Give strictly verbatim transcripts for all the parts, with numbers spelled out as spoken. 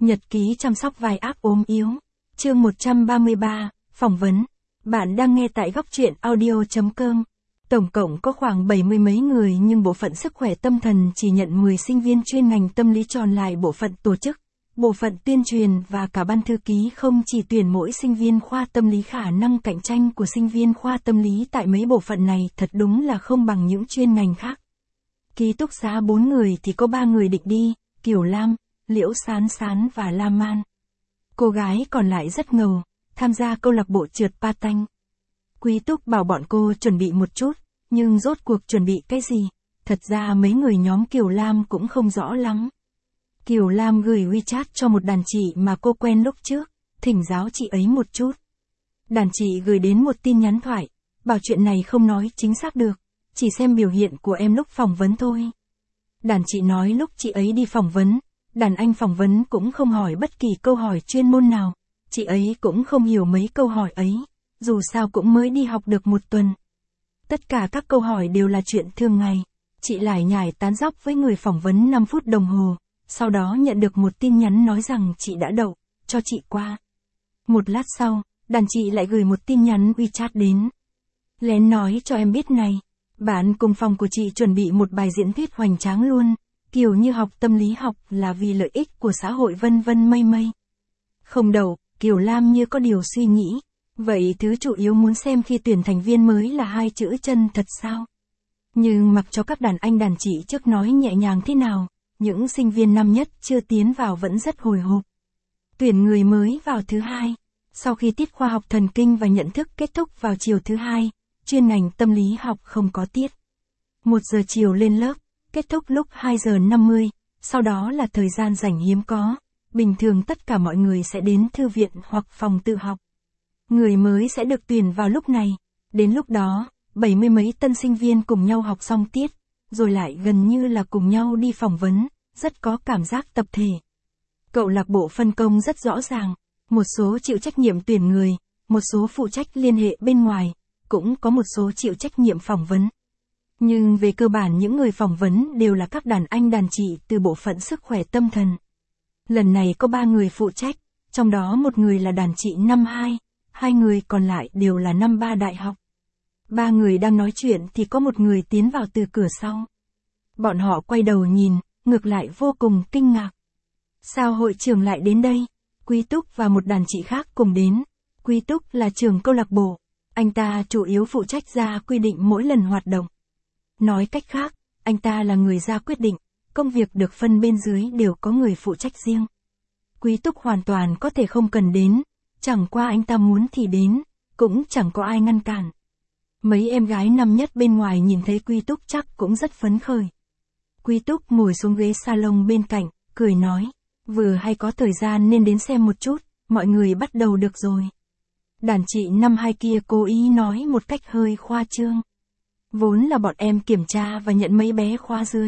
Nhật ký chăm sóc vai ác ốm yếu. Chương một trăm ba mươi ba, phỏng vấn. Bạn đang nghe tại góc truyện audio chấm com. Tổng cộng có khoảng bảy mươi mấy người nhưng bộ phận sức khỏe tâm thần chỉ nhận mười sinh viên chuyên ngành tâm lý, tròn lại bộ phận tổ chức, bộ phận tuyên truyền và cả ban thư ký không chỉ tuyển mỗi sinh viên khoa tâm lý. Khả năng cạnh tranh của sinh viên khoa tâm lý tại mấy bộ phận này thật đúng là không bằng những chuyên ngành khác. Ký túc xá bốn người thì có ba người định đi, Kiều Lam, Liễu Sán Sán và Lam Man. Cô gái còn lại rất ngầu, tham gia câu lạc bộ trượt patin. Quý Túc bảo bọn cô chuẩn bị một chút, nhưng rốt cuộc chuẩn bị cái gì? Thật ra mấy người nhóm Kiều Lam cũng không rõ lắm. Kiều Lam gửi WeChat cho một đàn chị mà cô quen lúc trước, thỉnh giáo chị ấy một chút. Đàn chị gửi đến một tin nhắn thoại, bảo chuyện này không nói chính xác được, chỉ xem biểu hiện của em lúc phỏng vấn thôi. Đàn chị nói lúc chị ấy đi phỏng vấn, đàn anh phỏng vấn cũng không hỏi bất kỳ câu hỏi chuyên môn nào, chị ấy cũng không hiểu mấy câu hỏi ấy, dù sao cũng mới đi học được một tuần. Tất cả các câu hỏi đều là chuyện thường ngày, chị lải nhải tán dóc với người phỏng vấn năm phút đồng hồ, sau đó nhận được một tin nhắn nói rằng chị đã đậu, cho chị qua. Một lát sau, đàn chị lại gửi một tin nhắn WeChat đến. Lén nói cho em biết này, bạn cùng phòng của chị chuẩn bị một bài diễn thuyết hoành tráng luôn, kiểu như học tâm lý học là vì lợi ích của xã hội vân vân mây mây. Không đậu, Kiều Lam như có điều suy nghĩ, vậy thứ chủ yếu muốn xem khi tuyển thành viên mới là hai chữ chân thật sao? Nhưng mặc cho các đàn anh đàn chị trước nói nhẹ nhàng thế nào, những sinh viên năm nhất chưa tiến vào vẫn rất hồi hộp. Tuyển người mới vào thứ hai, sau khi tiết khoa học thần kinh và nhận thức kết thúc vào chiều thứ hai, chuyên ngành tâm lý học không có tiết. Một giờ chiều lên lớp, kết thúc lúc hai giờ năm mươi, sau đó là thời gian rảnh hiếm có, bình thường tất cả mọi người sẽ đến thư viện hoặc phòng tự học. Người mới sẽ được tuyển vào lúc này, đến lúc đó, bảy mươi mấy tân sinh viên cùng nhau học xong tiết, rồi lại gần như là cùng nhau đi phỏng vấn, rất có cảm giác tập thể. Câu lạc bộ phân công rất rõ ràng, một số chịu trách nhiệm tuyển người, một số phụ trách liên hệ bên ngoài, cũng có một số chịu trách nhiệm phỏng vấn. Nhưng về cơ bản những người phỏng vấn đều là các đàn anh đàn chị từ bộ phận sức khỏe tâm thần. Lần này có ba người phụ trách, trong đó một người là đàn chị năm hai, hai người còn lại đều là năm ba đại học. Ba người đang nói chuyện thì có một người tiến vào từ cửa sau. Bọn họ quay đầu nhìn, ngược lại vô cùng kinh ngạc. Sao hội trưởng lại đến đây? Quý Túc và một đàn chị khác cùng đến. Quý Túc là trưởng câu lạc bộ, anh ta chủ yếu phụ trách ra quy định mỗi lần hoạt động. Nói cách khác, anh ta là người ra quyết định, công việc được phân bên dưới đều có người phụ trách riêng. Quý Túc hoàn toàn có thể không cần đến, chẳng qua anh ta muốn thì đến, cũng chẳng có ai ngăn cản. Mấy em gái năm nhất bên ngoài nhìn thấy Quý Túc chắc cũng rất phấn khởi. Quý Túc ngồi xuống ghế salon bên cạnh, cười nói, vừa hay có thời gian nên đến xem một chút, mọi người bắt đầu được rồi. Đàn chị năm hai kia cố ý nói một cách hơi khoa trương. Vốn là bọn em kiểm tra và nhận mấy bé khóa dưới.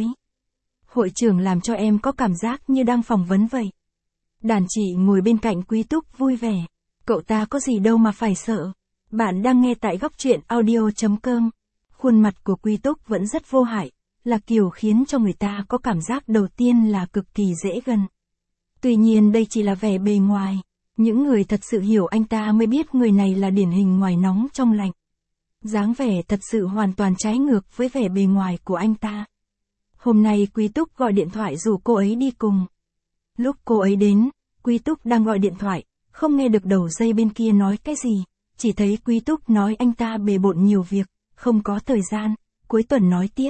Hội trưởng làm cho em có cảm giác như đang phỏng vấn vậy. Đàn chị ngồi bên cạnh Quý Túc vui vẻ. Cậu ta có gì đâu mà phải sợ. Bạn đang nghe tại góc truyện audio chấm com. Khuôn mặt của Quý Túc vẫn rất vô hại, là kiểu khiến cho người ta có cảm giác đầu tiên là cực kỳ dễ gần. Tuy nhiên đây chỉ là vẻ bề ngoài. Những người thật sự hiểu anh ta mới biết người này là điển hình ngoài nóng trong lạnh. Dáng vẻ thật sự hoàn toàn trái ngược với vẻ bề ngoài của anh ta. Hôm nay Quý Túc gọi điện thoại rủ cô ấy đi cùng. Lúc cô ấy đến, Quý Túc đang gọi điện thoại, không nghe được đầu dây bên kia nói cái gì, chỉ thấy Quý Túc nói anh ta bề bộn nhiều việc, không có thời gian, cuối tuần nói tiếp.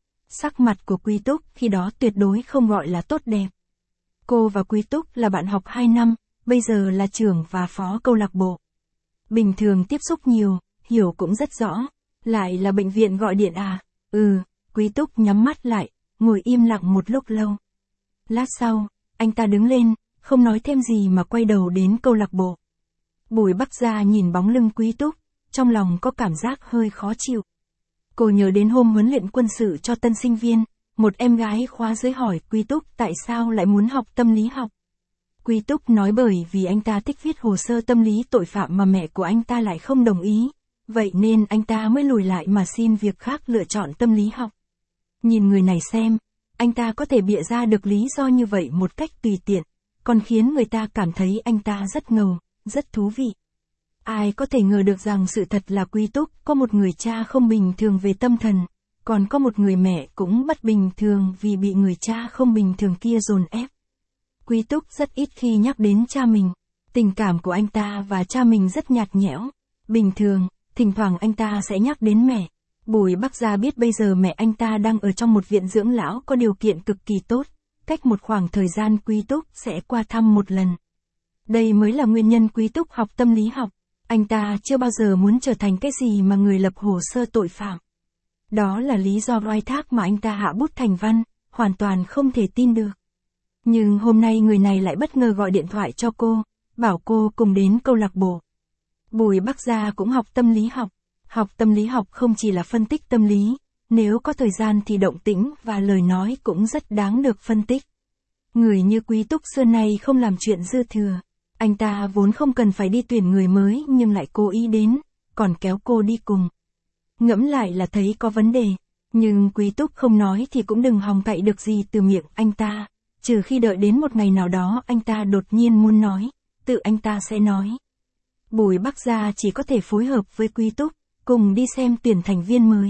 Sắc mặt của Quý Túc khi đó tuyệt đối không gọi là tốt đẹp. Cô và Quý Túc là bạn học hai năm, bây giờ là trưởng và phó câu lạc bộ. Bình thường tiếp xúc nhiều, hiểu cũng rất rõ, lại là bệnh viện gọi điện à, ừ, Quý Túc nhắm mắt lại, ngồi im lặng một lúc lâu. Lát sau, anh ta đứng lên, không nói thêm gì mà quay đầu đến câu lạc bộ. Bùi Bắc Gia nhìn bóng lưng Quý Túc, trong lòng có cảm giác hơi khó chịu. Cô nhớ đến hôm huấn luyện quân sự cho tân sinh viên, một em gái khóa dưới hỏi Quý Túc tại sao lại muốn học tâm lý học. Quý Túc nói bởi vì anh ta thích viết hồ sơ tâm lý tội phạm mà mẹ của anh ta lại không đồng ý, vậy nên anh ta mới lùi lại mà xin việc khác lựa chọn tâm lý học. Nhìn người này xem, anh ta có thể bịa ra được lý do như vậy một cách tùy tiện, còn khiến người ta cảm thấy anh ta rất ngầu, rất thú vị. Ai có thể ngờ được rằng sự thật là Quý Túc có một người cha không bình thường về tâm thần, còn có một người mẹ cũng bất bình thường vì bị người cha không bình thường kia dồn ép. Quý Túc rất ít khi nhắc đến cha mình. Tình cảm của anh ta và cha mình rất nhạt nhẽo. Bình thường, thỉnh thoảng anh ta sẽ nhắc đến mẹ. Bùi Bắc Gia biết bây giờ mẹ anh ta đang ở trong một viện dưỡng lão có điều kiện cực kỳ tốt. Cách một khoảng thời gian Quý Túc sẽ qua thăm một lần. Đây mới là nguyên nhân Quý Túc học tâm lý học. Anh ta chưa bao giờ muốn trở thành cái gì mà người lập hồ sơ tội phạm. Đó là lý do oai thác mà anh ta hạ bút thành văn, hoàn toàn không thể tin được. Nhưng hôm nay người này lại bất ngờ gọi điện thoại cho cô, bảo cô cùng đến câu lạc bộ. Bùi Bắc Gia cũng học tâm lý học. Học tâm lý học không chỉ là phân tích tâm lý, nếu có thời gian thì động tĩnh và lời nói cũng rất đáng được phân tích. Người như Quý Túc xưa nay không làm chuyện dư thừa. Anh ta vốn không cần phải đi tuyển người mới nhưng lại cố ý đến, còn kéo cô đi cùng. Ngẫm lại là thấy có vấn đề, nhưng Quý Túc không nói thì cũng đừng hòng cậy được gì từ miệng anh ta, trừ khi đợi đến một ngày nào đó anh ta đột nhiên muốn nói, tự anh ta sẽ nói. Bùi Bắc Gia chỉ có thể phối hợp với Quý Túc, cùng đi xem tuyển thành viên mới.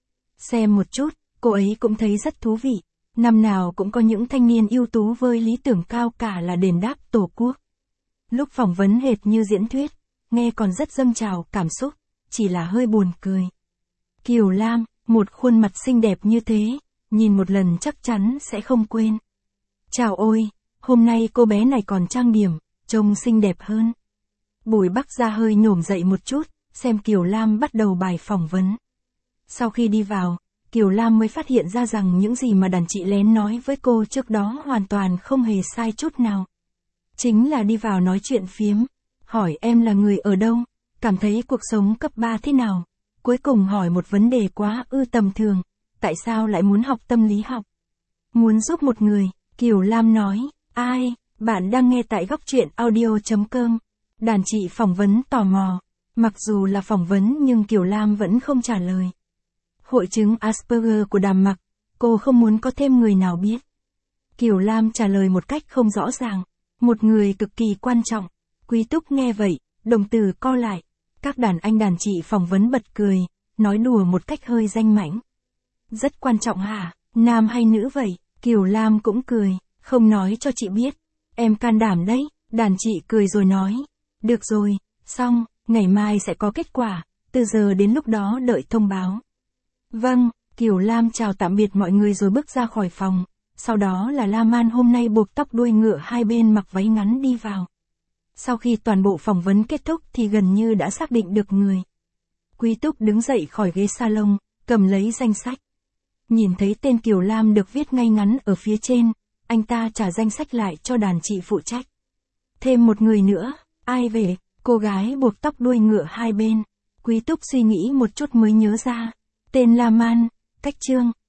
Xem một chút, cô ấy cũng thấy rất thú vị, năm nào cũng có những thanh niên ưu tú với lý tưởng cao cả là đền đáp Tổ quốc. Lúc phỏng vấn hệt như diễn thuyết, nghe còn rất dâng trào cảm xúc, chỉ là hơi buồn cười. Kiều Lam, một khuôn mặt xinh đẹp như thế, nhìn một lần chắc chắn sẽ không quên. Chào ôi, hôm nay cô bé này còn trang điểm, trông xinh đẹp hơn. Bùi Bắc Gia hơi nhổm dậy một chút, xem Kiều Lam bắt đầu bài phỏng vấn. Sau khi đi vào, Kiều Lam mới phát hiện ra rằng những gì mà đàn chị lén nói với cô trước đó hoàn toàn không hề sai chút nào. Chính là đi vào nói chuyện phiếm, hỏi em là người ở đâu, cảm thấy cuộc sống cấp ba thế nào. Cuối cùng hỏi một vấn đề quá ư tầm thường, tại sao lại muốn học tâm lý học? Muốn giúp một người, Kiều Lam nói, ai, bạn đang nghe tại góc truyện audio chấm com. Đàn chị phỏng vấn tò mò, mặc dù là phỏng vấn nhưng Kiều Lam vẫn không trả lời. Hội chứng Asperger của Đàm Mặc, cô không muốn có thêm người nào biết. Kiều Lam trả lời một cách không rõ ràng, một người cực kỳ quan trọng. Quý Túc nghe vậy, đồng tử co lại. Các đàn anh đàn chị phỏng vấn bật cười, nói đùa một cách hơi danh mãnh. Rất quan trọng hả, nam hay nữ vậy? Kiều Lam cũng cười, không nói cho chị biết. Em can đảm đấy, đàn chị cười rồi nói. Được rồi, xong, ngày mai sẽ có kết quả, từ giờ đến lúc đó đợi thông báo. Vâng, Kiều Lam chào tạm biệt mọi người rồi bước ra khỏi phòng. Sau đó là La Man hôm nay buộc tóc đuôi ngựa hai bên mặc váy ngắn đi vào. Sau khi toàn bộ phỏng vấn kết thúc thì gần như đã xác định được người. Quý Túc đứng dậy khỏi ghế salon, cầm lấy danh sách. Nhìn thấy tên Kiều Lam được viết ngay ngắn ở phía trên, anh ta trả danh sách lại cho đàn chị phụ trách. Thêm một người nữa, ai về? Cô gái buộc tóc đuôi ngựa hai bên. Quý Túc suy nghĩ một chút mới nhớ ra. Tên La Man, cách Trương.